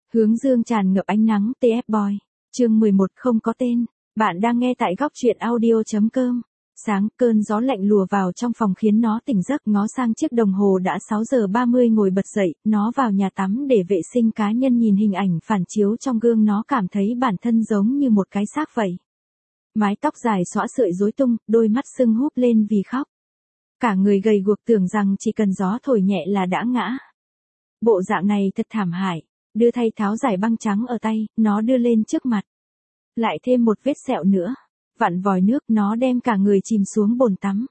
Hướng dương tràn ngập ánh nắng TF Boy. Chương 11 không có tên. Bạn đang nghe tại góc truyện audio.com. Sáng, cơn gió lạnh lùa vào trong phòng khiến nó tỉnh giấc, ngó sang chiếc đồng hồ đã 6 giờ 30 ngồi bật dậy, nó vào nhà tắm để vệ sinh cá nhân, nhìn hình ảnh phản chiếu trong gương nó cảm thấy bản thân giống như một cái xác vậy. Mái tóc dài xõa sợi rối tung, đôi mắt sưng húp lên vì khóc. Cả người gầy guộc, tưởng rằng chỉ cần gió thổi nhẹ là đã ngã. Bộ dạng này thật thảm hại. Đưa thay tháo giải băng trắng ở tay, nó đưa lên trước mặt. Lại thêm một vết sẹo nữa. Vặn vòi nước, nó đem cả người chìm xuống bồn tắm.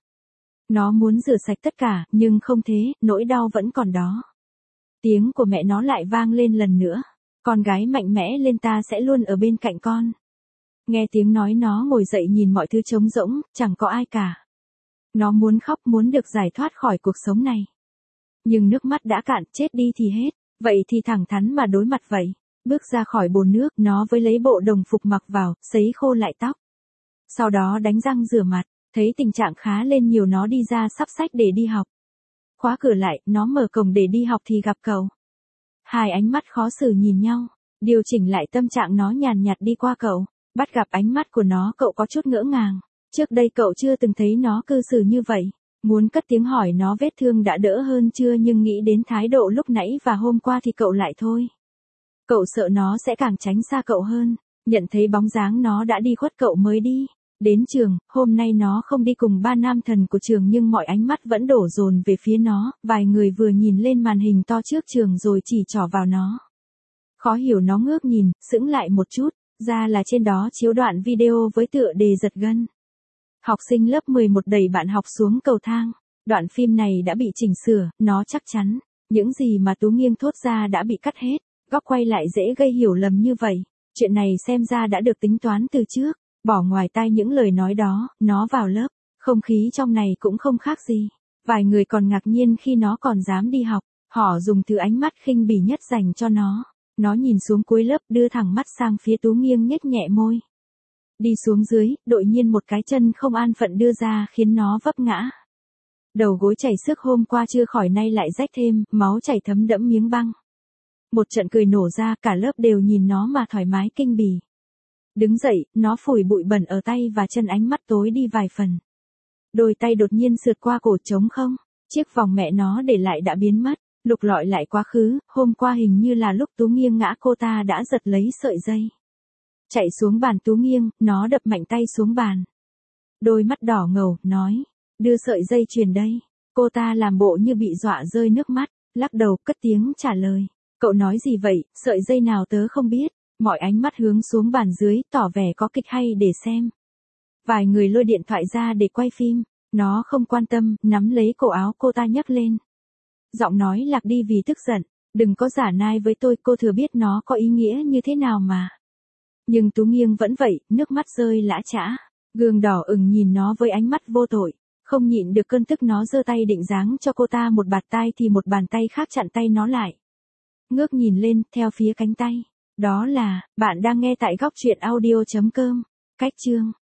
Nó muốn rửa sạch tất cả, nhưng không thế, nỗi đau vẫn còn đó. Tiếng của mẹ nó lại vang lên lần nữa. Con gái mạnh mẽ lên, ta sẽ luôn ở bên cạnh con. Nghe tiếng nói, nó ngồi dậy nhìn mọi thứ trống rỗng, chẳng có ai cả. Nó muốn khóc, muốn được giải thoát khỏi cuộc sống này. Nhưng nước mắt đã cạn, chết đi thì hết. Vậy thì thẳng thắn mà đối mặt vậy. Bước ra khỏi bồn nước, nó với lấy bộ đồng phục mặc vào, sấy khô lại tóc. Sau đó đánh răng rửa mặt, thấy tình trạng khá lên nhiều, nó đi ra sắp sách để đi học. Khóa cửa lại, nó mở cổng để đi học thì gặp cậu. Hai ánh mắt khó xử nhìn nhau, điều chỉnh lại tâm trạng, nó nhàn nhạt đi qua cậu. Bắt gặp ánh mắt của nó, cậu có chút ngỡ ngàng. Trước đây cậu chưa từng thấy nó cư xử như vậy. Muốn cất tiếng hỏi nó vết thương đã đỡ hơn chưa, nhưng nghĩ đến thái độ lúc nãy và hôm qua thì cậu lại thôi. Cậu sợ nó sẽ càng tránh xa cậu hơn. Nhận thấy bóng dáng nó đã đi khuất, cậu mới đi. Đến trường, hôm nay nó không đi cùng ba nam thần của trường, nhưng mọi ánh mắt vẫn đổ dồn về phía nó. Vài người vừa nhìn lên màn hình to trước trường rồi chỉ trỏ vào nó. Khó hiểu, nó ngước nhìn, sững lại một chút. Ra là trên đó chiếu đoạn video với tựa đề giật gân. Học sinh lớp 11 đẩy bạn học xuống cầu thang. Đoạn phim này đã bị chỉnh sửa, nó chắc chắn. Những gì mà Tú Nghiêng thốt ra đã bị cắt hết. Góc quay lại dễ gây hiểu lầm như vậy. Chuyện này xem ra đã được tính toán từ trước. Bỏ ngoài tai những lời nói đó, nó vào lớp. Không khí trong này cũng không khác gì. Vài người còn ngạc nhiên khi nó còn dám đi học. Họ dùng thứ ánh mắt khinh bỉ nhất dành cho nó. Nó nhìn xuống cuối lớp, đưa thẳng mắt sang phía Tú Nghiêng, nhếch nhẹ môi. Đi xuống dưới, đột nhiên một cái chân không an phận đưa ra khiến nó vấp ngã. Đầu gối chảy xước, hôm qua chưa khỏi nay lại rách thêm, máu chảy thấm đẫm miếng băng. Một trận cười nổ ra, cả lớp đều nhìn nó mà thoải mái kinh bỉ. Đứng dậy, nó phủi bụi bẩn ở tay và chân, ánh mắt tối đi vài phần. Đôi tay đột nhiên sượt qua cổ, trống không. Chiếc vòng mẹ nó để lại đã biến mất. Lục lọi lại quá khứ, hôm qua hình như là lúc Tú Nghiêng ngã, cô ta đã giật lấy sợi dây. Chạy xuống bàn Tú Nghiêng, nó đập mạnh tay xuống bàn. Đôi mắt đỏ ngầu, nói, đưa sợi dây chuyền đây. Cô ta làm bộ như bị dọa rơi nước mắt, lắc đầu, cất tiếng trả lời. Cậu nói gì vậy, sợi dây nào tớ không biết. Mọi ánh mắt hướng xuống bàn dưới, tỏ vẻ có kịch hay để xem. Vài người lôi điện thoại ra để quay phim. Nó không quan tâm, nắm lấy cổ áo cô ta nhấc lên. Giọng nói lạc đi vì tức giận. Đừng có giả nai với tôi, cô thừa biết nó có ý nghĩa như thế nào mà. Nhưng Tú Nghiêng vẫn vậy, nước mắt rơi lã chã. Gương đỏ ửng nhìn nó với ánh mắt vô tội. Không nhịn được cơn tức, nó giơ tay định giáng cho cô ta một bạt tai thì một bàn tay khác chặn tay nó lại. Ngước nhìn lên, theo phía cánh tay. Đó là, bạn đang nghe tại góc truyện audio.com. Cách chương.